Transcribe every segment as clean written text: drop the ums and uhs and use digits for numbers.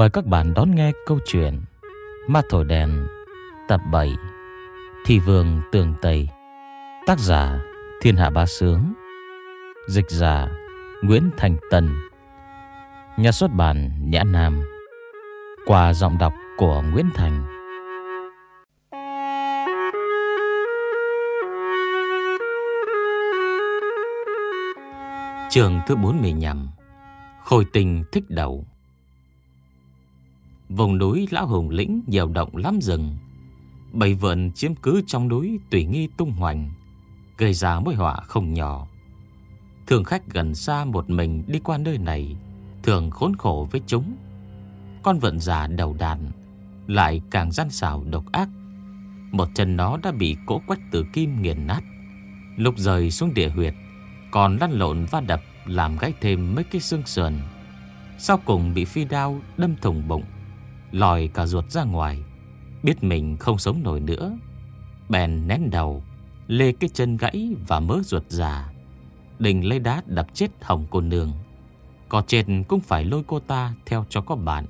Mời các bạn đón nghe câu chuyện Ma Thổi Đèn tập 7 Thi Vương Tường Tây. Tác giả Thiên Hạ Bá Sướng. Dịch giả Nguyễn Thành Tân. Nhà xuất bản Nhã Nam. Qua giọng đọc của Nguyễn Thành. Chương thứ 45. Khôi Tình thích đầu. Vùng núi Lão Hùng Lĩnh nhiều động lắm rừng. Bầy vượn chiếm cứ trong núi tùy nghi tung hoành, gây ra mối họa không nhỏ. Thường khách gần xa một mình đi qua nơi này thường khốn khổ với chúng. Con vượn già đầu đàn lại càng gian xảo độc ác. Một chân nó đã bị cỗ Quách Tử Kim nghiền nát, lúc rơi xuống địa huyệt còn lăn lộn va đập làm gãy thêm mấy cái xương sườn. Sau cùng bị phi đao đâm thủng bụng, lòi cả ruột ra ngoài. Biết mình không sống nổi nữa, bèn nén đầu, lê cái chân gãy và mớ ruột già, định lấy đá đập chết Hồng cô nương. Có chết cũng phải lôi cô ta theo cho có bạn.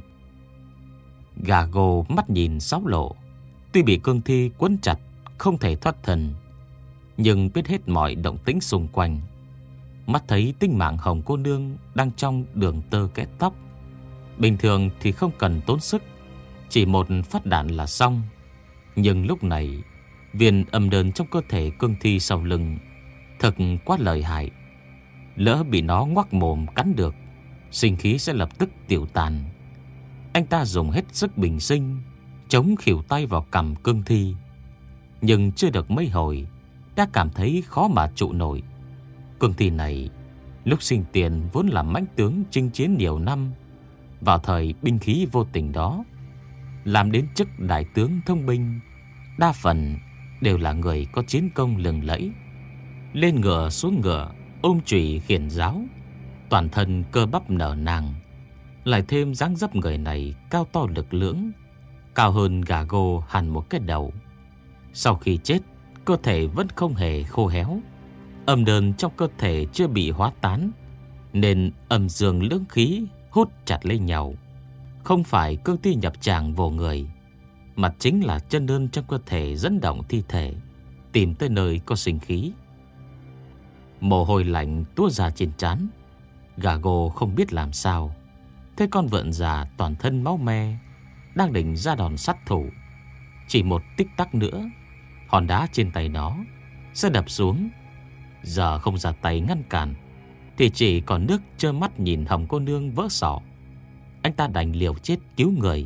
Gà gồ mắt nhìn sáu lộ, tuy bị cương thi quấn chặt không thể thoát thân, nhưng biết hết mọi động tĩnh xung quanh. Mắt thấy tính mạng Hồng cô nương đang trong đường tơ kẽ tóc. Bình thường thì không cần tốn sức, chỉ một phát đạn là xong. Nhưng lúc này viên âm đơn trong cơ thể cương thi sau lưng thật quá lợi hại. Lỡ bị nó ngoác mồm cắn được, sinh khí sẽ lập tức tiêu tan. Anh ta dùng hết sức bình sinh chống khỉu tay vào cằm cương thi, nhưng chưa được mấy hồi đã cảm thấy khó mà trụ nổi. Cương thi này lúc sinh tiền vốn là mãnh tướng chinh chiến nhiều năm, vào thời binh khí vô tình đó làm đến chức đại tướng thông binh, đa phần đều là người có chiến công lừng lẫy. Lên ngựa xuống ngựa, ôm chùy khiển giáo, toàn thân cơ bắp nở nang. Lại thêm dáng dấp người này cao to lực lưỡng, cao hơn gà gô hẳn một cái đầu. Sau khi chết, cơ thể vẫn không hề khô héo. Âm đơn trong cơ thể chưa bị hóa tán, nên âm dương lưỡng khí hút chặt lấy nhau. Không phải cương thi nhập tràng vô người, mà chính là chân đơn trong cơ thể dẫn động thi thể tìm tới nơi có sinh khí. Mồ hôi lạnh túa ra trên trán. Gà gô không biết làm sao. Thế con vượn già toàn thân máu me đang định ra đòn sát thủ. Chỉ một tích tắc nữa, hòn đá trên tay nó sẽ đập xuống. Giờ không ra tay ngăn cản thì chỉ còn nước trơ mắt nhìn Hồng cô nương vỡ sọ. Anh ta đành liều chết cứu người.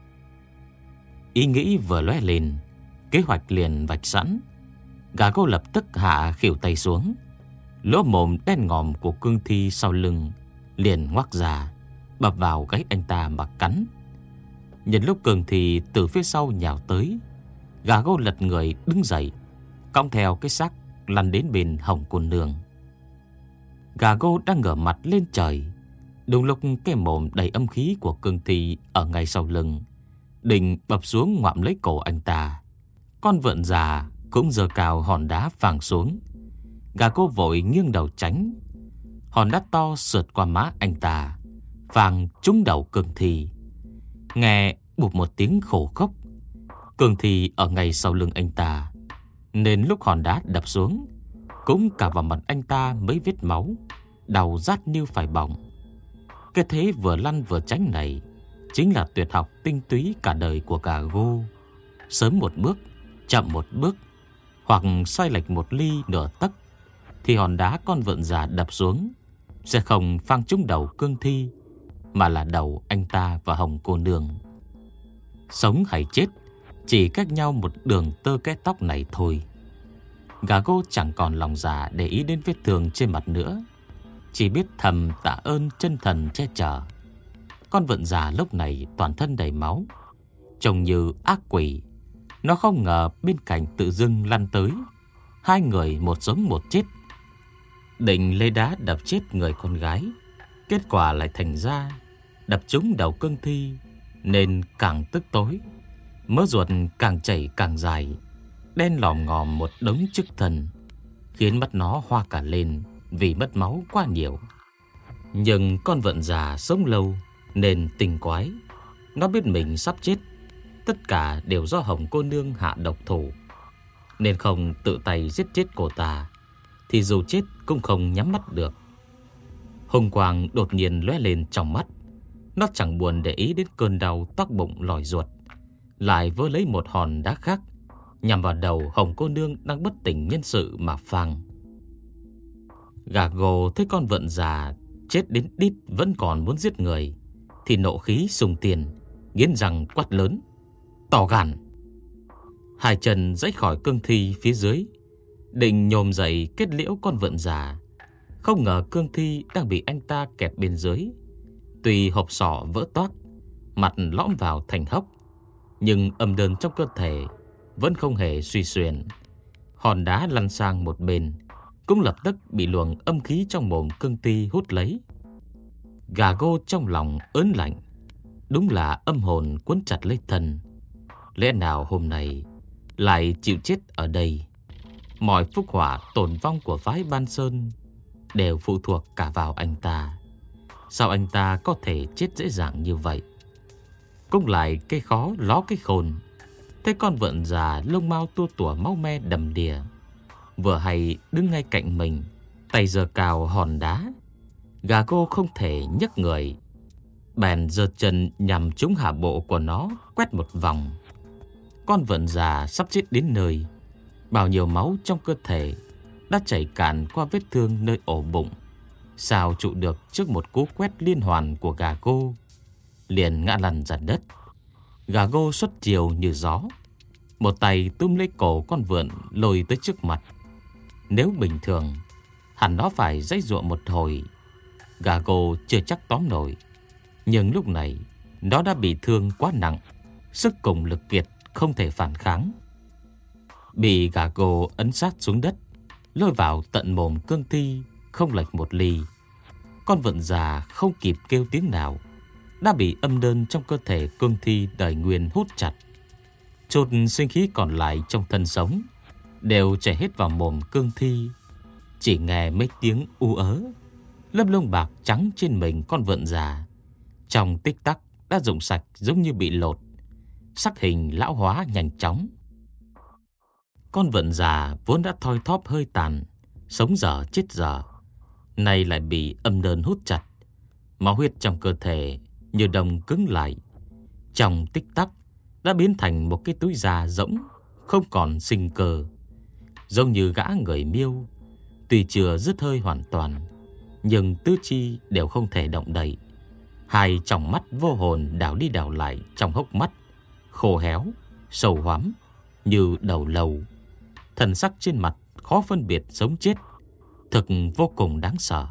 Ý nghĩ vừa lóe lên, kế hoạch liền vạch sẵn. Gà gô lập tức hạ khỉu tay xuống. Lỗ mồm đen ngòm của cương thi sau lưng liền ngoác ra, bập vào gáy anh ta mà cắn. Nhân lúc cương thi từ phía sau nhào tới, gà gô lật người đứng dậy, cong theo cái xác lăn đến bên Hồng cô nương. Gà gô đang ngửa mặt lên trời, đúng lúc cái mồm đầy âm khí của cương thi ở ngay sau lưng định bập xuống ngoạm lấy cổ anh ta. Con vượn già cũng giơ cao hòn đá phang xuống. Gà cô vội nghiêng đầu tránh. Hòn đá to sượt qua má anh ta, phang trúng đầu cương thi. Nghe bụp một tiếng khổ khốc. Cương thi ở ngay sau lưng anh ta, nên lúc hòn đá đập xuống cũng cả vào mặt anh ta mấy vết máu, đau rát như phải bỏng. Cái thế vừa lăn vừa tránh này chính là tuyệt học tinh túy cả đời của gà gô. Sớm một bước, chậm một bước, hoặc sai lệch một ly nửa tấc, thì hòn đá con vượn già đập xuống sẽ không phang trúng đầu cương thi, mà là đầu anh ta và Hồng cô nương. Sống hay chết chỉ cách nhau một đường tơ kẽ tóc này thôi. Gà gô chẳng còn lòng dạ để ý đến vết thương trên mặt nữa, chỉ biết thầm tạ ơn chân thần che chở. Con vượn già lúc này toàn thân đầy máu, trông như ác quỷ. Nó không ngờ bên cạnh tự dưng lăn tới hai người một sống một chết, định lấy đá đập chết người con gái. Kết quả lại thành ra đập trúng đầu cương thi, nên càng tức tối. Mớ ruột càng chảy càng dài, đen lòm ngòm một đống chức thần, khiến mắt nó hoa cả lên vì mất máu quá nhiều. Nhưng con vượn già sống lâu nên tinh quái, Nó biết mình sắp chết, tất cả đều do Hồng cô nương hạ độc thủ, nên không tự tay giết chết cô ta thì dù chết cũng không nhắm mắt được. Hùng quang đột nhiên lóe lên trong mắt. Nó chẳng buồn để ý đến cơn đau toác bụng lòi ruột, lại vơ lấy một hòn đá khác nhằm vào đầu Hồng cô nương đang bất tỉnh nhân sự mà phang. Gà gồ thấy con vượn già chết đến đít vẫn còn muốn giết người thì nộ khí sùng tiền, nghiến răng quát lớn: "Tỏ gan!" Hai chân giãy khỏi cương thi phía dưới, định nhổm dậy kết liễu con vượn già. Không ngờ cương thi đang bị anh ta kẹp bên dưới. Tuy hộp sọ vỡ toác, mặt lõm vào thành hốc, nhưng âm đơn trong cơ thể vẫn không hề suy xuyển. Hòn đá lăn sang một bên, cũng lập tức bị luồng âm khí trong mồm cương thi hút lấy. Gà gô trong lòng ớn lạnh, đúng là âm hồn quấn chặt lấy thân. Lẽ nào hôm nay lại chịu chết ở đây? Mọi phúc họa tổn vong của phái Ban Sơn đều phụ thuộc cả vào anh ta. Sao anh ta có thể chết dễ dàng như vậy? Cũng lại cái khó ló cái khôn. Thế con vượn già lông mao tua tủa máu me đầm đìa, vừa hay đứng ngay cạnh mình, tay giơ cao hòn đá. Gà cô không thể nhấc người, bèn giơ chân nhằm trúng hạ bộ của nó quét một vòng. Con vượn già sắp chết đến nơi, bao nhiêu máu trong cơ thể đã chảy cạn qua vết thương nơi ổ bụng, sao trụ được trước một cú quét liên hoàn của gà gô, liền ngã lăn ra đất. Gà gô xuất chiều như gió, một tay túm lấy cổ con vượn lôi tới trước mặt. Nếu bình thường, hẳn nó phải giãy giụa một hồi, gà gô chưa chắc tóm nổi. Nhưng lúc này nó đã bị thương quá nặng, sức cùng lực kiệt, không thể phản kháng. Bị gà gô ấn sát xuống đất, lôi vào tận mồm cương thi không lệch một ly. Con vượn già không kịp kêu tiếng nào, đã bị âm đơn trong cơ thể cương thi đời nguyên hút chặt. Chút sinh khí còn lại trong thân sống đều chảy hết vào mồm cương thi. Chỉ nghe mấy tiếng u ớ, lớp lông bạc trắng trên mình con vượn già trong tích tắc đã rụng sạch, giống như bị lột, sắc hình lão hóa nhanh chóng. Con vượn già vốn đã thoi thóp hơi tàn, sống dở chết dở, nay lại bị âm đơn hút chặt. Máu huyết trong cơ thể như đồng cứng lại, trong tích tắc đã biến thành một cái túi da rỗng, không còn sinh cơ. Giống như gã người miêu, tuy chưa dứt hơi hoàn toàn, nhưng tứ chi đều không thể động đậy. Hai tròng mắt vô hồn đảo đi đảo lại trong hốc mắt, khô héo, sầu hoắm như đầu lầu. Thần sắc trên mặt khó phân biệt sống chết, thực vô cùng đáng sợ.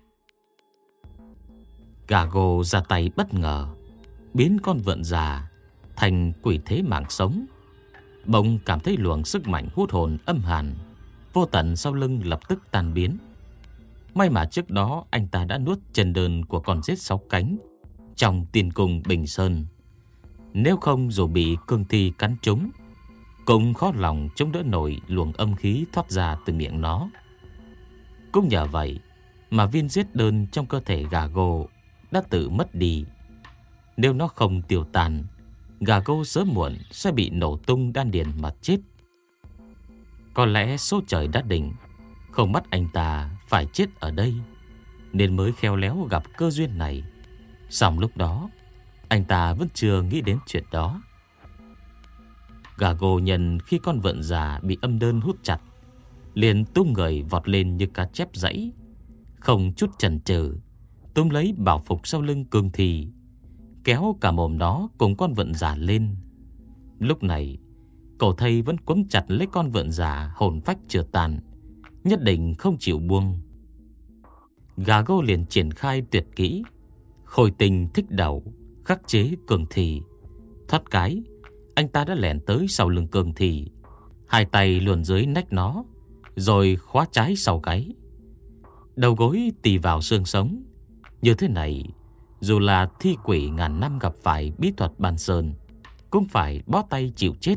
Gà gô ra tay bất ngờ, biến con vượn già thành quỷ thế mạng sống. Bỗng cảm thấy luồng sức mạnh hút hồn âm hàn vô tận sau lưng lập tức tan biến. May mà trước đó anh ta đã nuốt chân đơn của con rết 6 cánh trong Tiên Cung Bình Sơn. Nếu không dù bị cương thi cắn trúng, cũng khó lòng chống đỡ nổi luồng âm khí thoát ra từ miệng nó. Cũng nhờ vậy mà viên giết đơn trong cơ thể gà gô đã tự mất đi. Nếu nó không tiêu tan, gà gô sớm muộn sẽ bị nổ tung đan điền mà chết. Có lẽ số trời đã định, không bắt anh ta phải chết ở đây, nên mới khéo léo gặp cơ duyên này. Song lúc đó anh ta vẫn chưa nghĩ đến chuyện đó. Gà gô nhân khi con vượn già bị âm đơn hút chặt, liền tung người vọt lên như cá chép dãy, không chút chần chừ túm lấy bảo phục sau lưng cương thi, kéo cả mồm nó cùng con vượn già lên. Lúc này cổ thây vẫn quấn chặt lấy con vượn già hồn phách chưa tàn, nhất định không chịu buông. Gà gô liền triển khai tuyệt kỹ khôi tình thích đầu, khắc chế cương thi. Thoát cái, anh ta đã lẻn tới sau lưng cương thi, hai tay luồn dưới nách nó, rồi khóa trái sau gáy, đầu gối tì vào xương sống. Như thế này, dù là thi quỷ ngàn năm gặp phải bí thuật Ban Sơn, cũng phải bó tay chịu chết.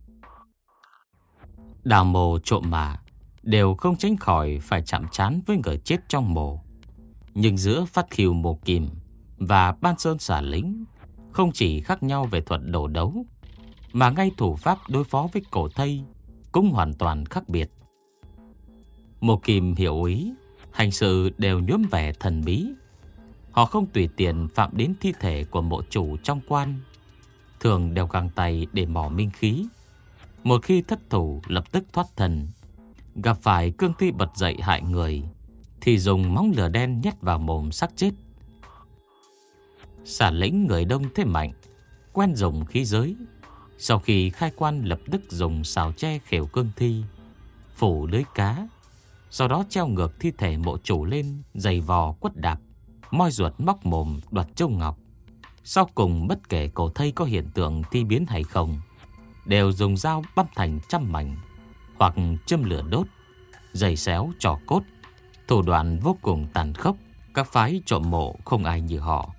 Đào mồ trộm mà đều không tránh khỏi phải chạm trán với người chết trong mồ. Nhưng giữa Phát Khiêu Mộ Kim và Ban Sơn xả lính không chỉ khác nhau về thuật đồ đấu, mà ngay thủ pháp đối phó với cổ thây cũng hoàn toàn khác biệt. Một Kim hiểu ý, hành sự đều nhuốm vẻ thần bí. Họ không tùy tiện phạm đến thi thể của mộ chủ trong quan, thường đeo găng tay để mò minh khí. Một khi thất thủ lập tức thoát thân. Gặp phải cương thi bật dậy hại người thì dùng móng lửa đen nhét vào mồm xác chết. Xả lĩnh người đông thế mạnh, quen dùng khí giới. Sau khi khai quan lập tức dùng xào tre khều cương thi, phủ lưới cá, sau đó treo ngược thi thể mộ chủ lên, giày vò quất đạp, moi ruột móc mồm đoạt châu ngọc. Sau cùng bất kể cổ thây có hiện tượng thi biến hay không, đều dùng dao băm thành trăm mảnh, hoặc châm lửa đốt, giày xéo trò cốt. Thủ đoạn vô cùng tàn khốc, các phái trộm mộ không ai như họ.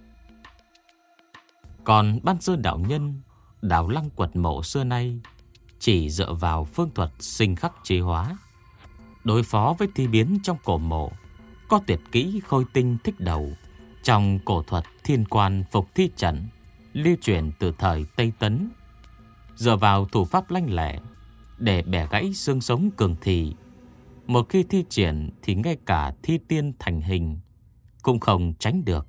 Còn Ban Sơn đạo nhân đào lăng quật mộ xưa nay chỉ dựa vào phương thuật sinh khắc chế hóa, đối phó với thi biến trong cổ mộ, có tuyệt kỹ khôi tinh thích đầu trong cổ thuật thiên quan phục thi trận, lưu truyền từ thời Tây Tấn. Dựa vào thủ pháp lanh lẹ để bẻ gãy xương sống cường thi, một khi thi triển thì ngay cả thi tiên thành hình cũng không tránh được.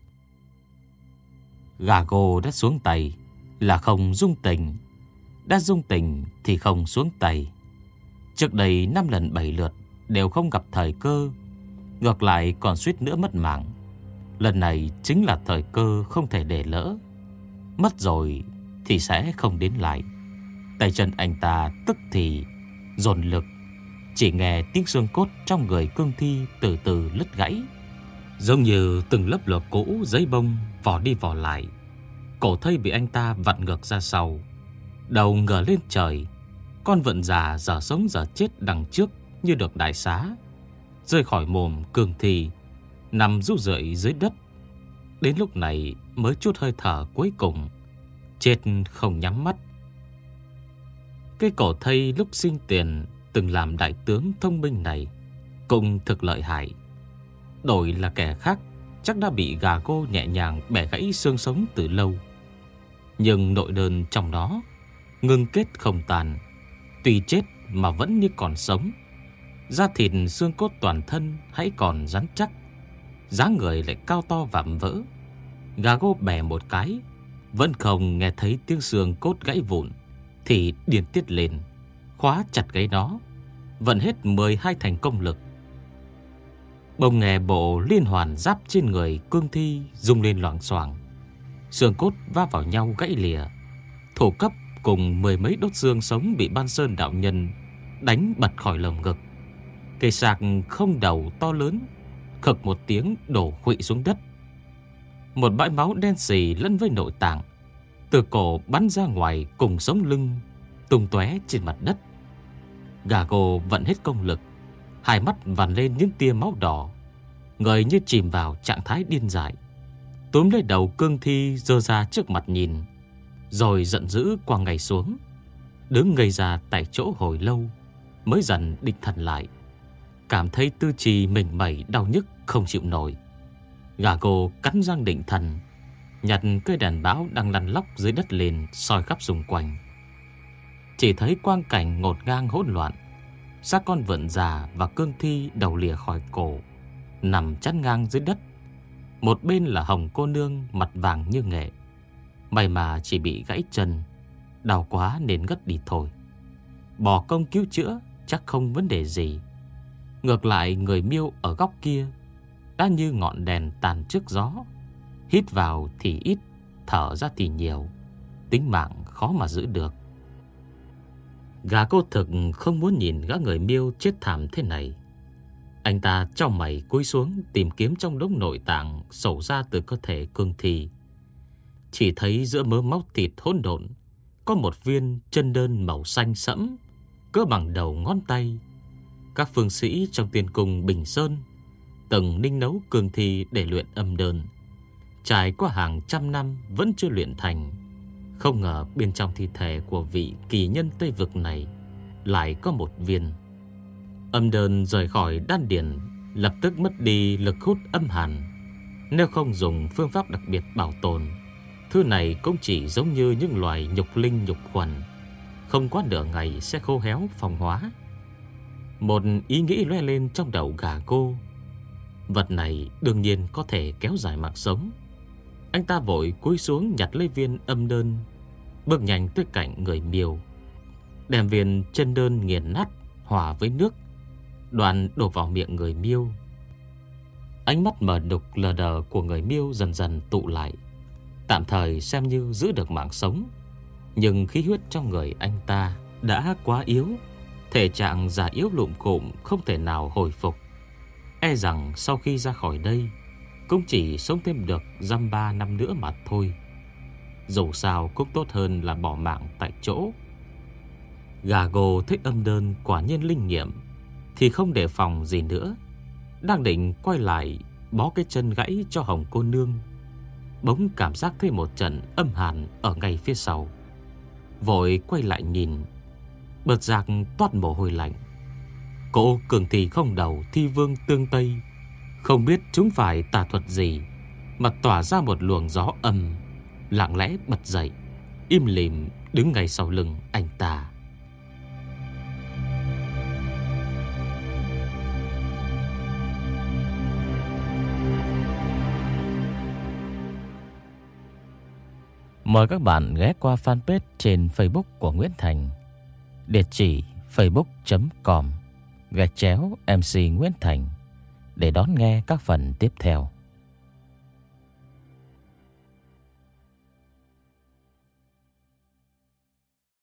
Gà gô đã xuống tay là không dung tình, đã dung tình thì không xuống tay. Trước đây 5 lần 7 lượt đều không gặp thời cơ, ngược lại còn suýt nữa mất mạng. Lần này chính là thời cơ không thể để lỡ. Mất rồi thì sẽ không đến lại. Tay chân anh ta tức thì dồn lực, chỉ nghe tiếng xương cốt trong người cương thi từ từ lứt gãy, giống như từng lớp lụa cũ giấy bông vò đi vò lại. Cổ thây bị anh ta vặn ngược ra sau, đầu ngửa lên trời. Con vận già giờ sống giờ chết đằng trước như được đại xá, rơi khỏi mồm cương thi, nằm ru rượi dưới đất. Đến lúc này mới chút hơi thở cuối cùng, chết không nhắm mắt. Cái cổ thây lúc sinh tiền từng làm đại tướng thông minh này cũng thực lợi hại. Đổi là kẻ khác chắc đã bị gà cô nhẹ nhàng bẻ gãy xương sống từ lâu. Nhưng nội đơn trong đó ngưng kết không tàn, tuy chết mà vẫn như còn sống. Da thịt xương cốt toàn thân hãy còn rắn chắc, dáng người lại cao to vạm vỡ. Gà gô bẻ một cái, vẫn không nghe thấy tiếng xương cốt gãy vụn thì điên tiết lên, khóa chặt gáy nó, vận hết 12 thành công lực. Bỗng nghe bộ liên hoàn giáp trên người cương thi rung lên loảng xoảng, xương cốt va vào nhau gãy lìa. Thủ cấp cùng 10 mấy đốt xương sống bị Ban Sơn đạo nhân đánh bật khỏi lồng ngực. Cây sạc không đầu to lớn khực một tiếng đổ khuỵu xuống đất. Một bãi máu đen xì lẫn với nội tạng từ cổ bắn ra ngoài cùng sống lưng tung tóe trên mặt đất. Gà gồ vận hết công lực, hai mắt vằn lên những tia máu đỏ, người như chìm vào trạng thái điên dại. Túm lấy đầu cương thi giơ ra trước mặt nhìn, rồi giận dữ quăng ngay xuống. Đứng ngây ra tại chỗ hồi lâu mới dần định thần lại, cảm thấy tư trì mình mẩy đau nhức không chịu nổi. Gà gồ cắn răng định thần, nhặt cây đèn báo đang lăn lóc dưới đất lên soi khắp xung quanh. Chỉ thấy quang cảnh ngổn ngang hỗn loạn. Xác con vượn già và cương thi đầu lìa khỏi cổ, nằm chắn ngang dưới đất. Một bên là Hồng cô nương mặt vàng như nghệ, may mà chỉ bị gãy chân, đau quá nên ngất đi thôi. Bỏ công cứu chữa chắc không vấn đề gì. Ngược lại người Miêu ở góc kia đã như ngọn đèn tàn trước gió, hít vào thì ít, thở ra thì nhiều, tính mạng khó mà giữ được. Gà cô thực không muốn nhìn gã người Miêu chết thảm thế này. Anh ta chau mày cúi xuống tìm kiếm trong đống nội tạng sổ ra từ cơ thể cương thi. Chỉ thấy giữa mớ máu thịt hỗn độn có một viên chân đơn màu xanh sẫm, cỡ bằng đầu ngón tay. Các phương sĩ trong tiên cung Bình Sơn từng ninh nấu cương thi để luyện âm đơn, trải qua hàng trăm năm vẫn chưa luyện thành. Không ngờ bên trong thi thể của vị kỳ nhân Tây Vực này lại có một viên. Âm đơn rời khỏi đan điền lập tức mất đi lực hút âm hàn. Nếu không dùng phương pháp đặc biệt bảo tồn Thứ này cũng chỉ giống như những loài nhục linh nhục quần, không quá nửa ngày sẽ khô héo phong hóa. Một ý nghĩ lóe lên trong đầu gà cô. Vật này đương nhiên có thể kéo dài mạng sống. Anh ta vội cúi xuống nhặt lấy viên âm đơn, bước nhanh tới cạnh người Miêu, đem viên chân đơn nghiền nát hòa với nước, đoạn đổ vào miệng người Miêu. Ánh mắt mờ đục lờ đờ của người Miêu dần dần tụ lại, tạm thời xem như giữ được mạng sống. Nhưng khí huyết trong người anh ta đã quá yếu, thể trạng già yếu lụm cụm, không thể nào hồi phục. E rằng sau khi ra khỏi đây cũng chỉ sống thêm được dăm 3 năm nữa mà thôi. Dù sao cũng tốt hơn là bỏ mạng tại chỗ. Gà gồ thích âm đơn quả nhiên linh nghiệm thì không đề phòng gì nữa, đang định quay lại bó cái chân gãy cho Hồng cô nương, bỗng cảm giác thấy một trận âm hàn ở ngay phía sau. Vội quay lại nhìn, bật giác toát mồ hôi lạnh. Cỗ cường thì không đầu thi vương tương tây, không biết chúng phải tà thuật gì mà tỏa ra một luồng gió âm, lặng lẽ bật dậy, im lìm đứng ngay sau lưng anh ta. Mời các bạn ghé qua fanpage trên Facebook của Nguyễn Thành, địa chỉ facebook.com/MC Nguyễn Thành để đón nghe các phần tiếp theo.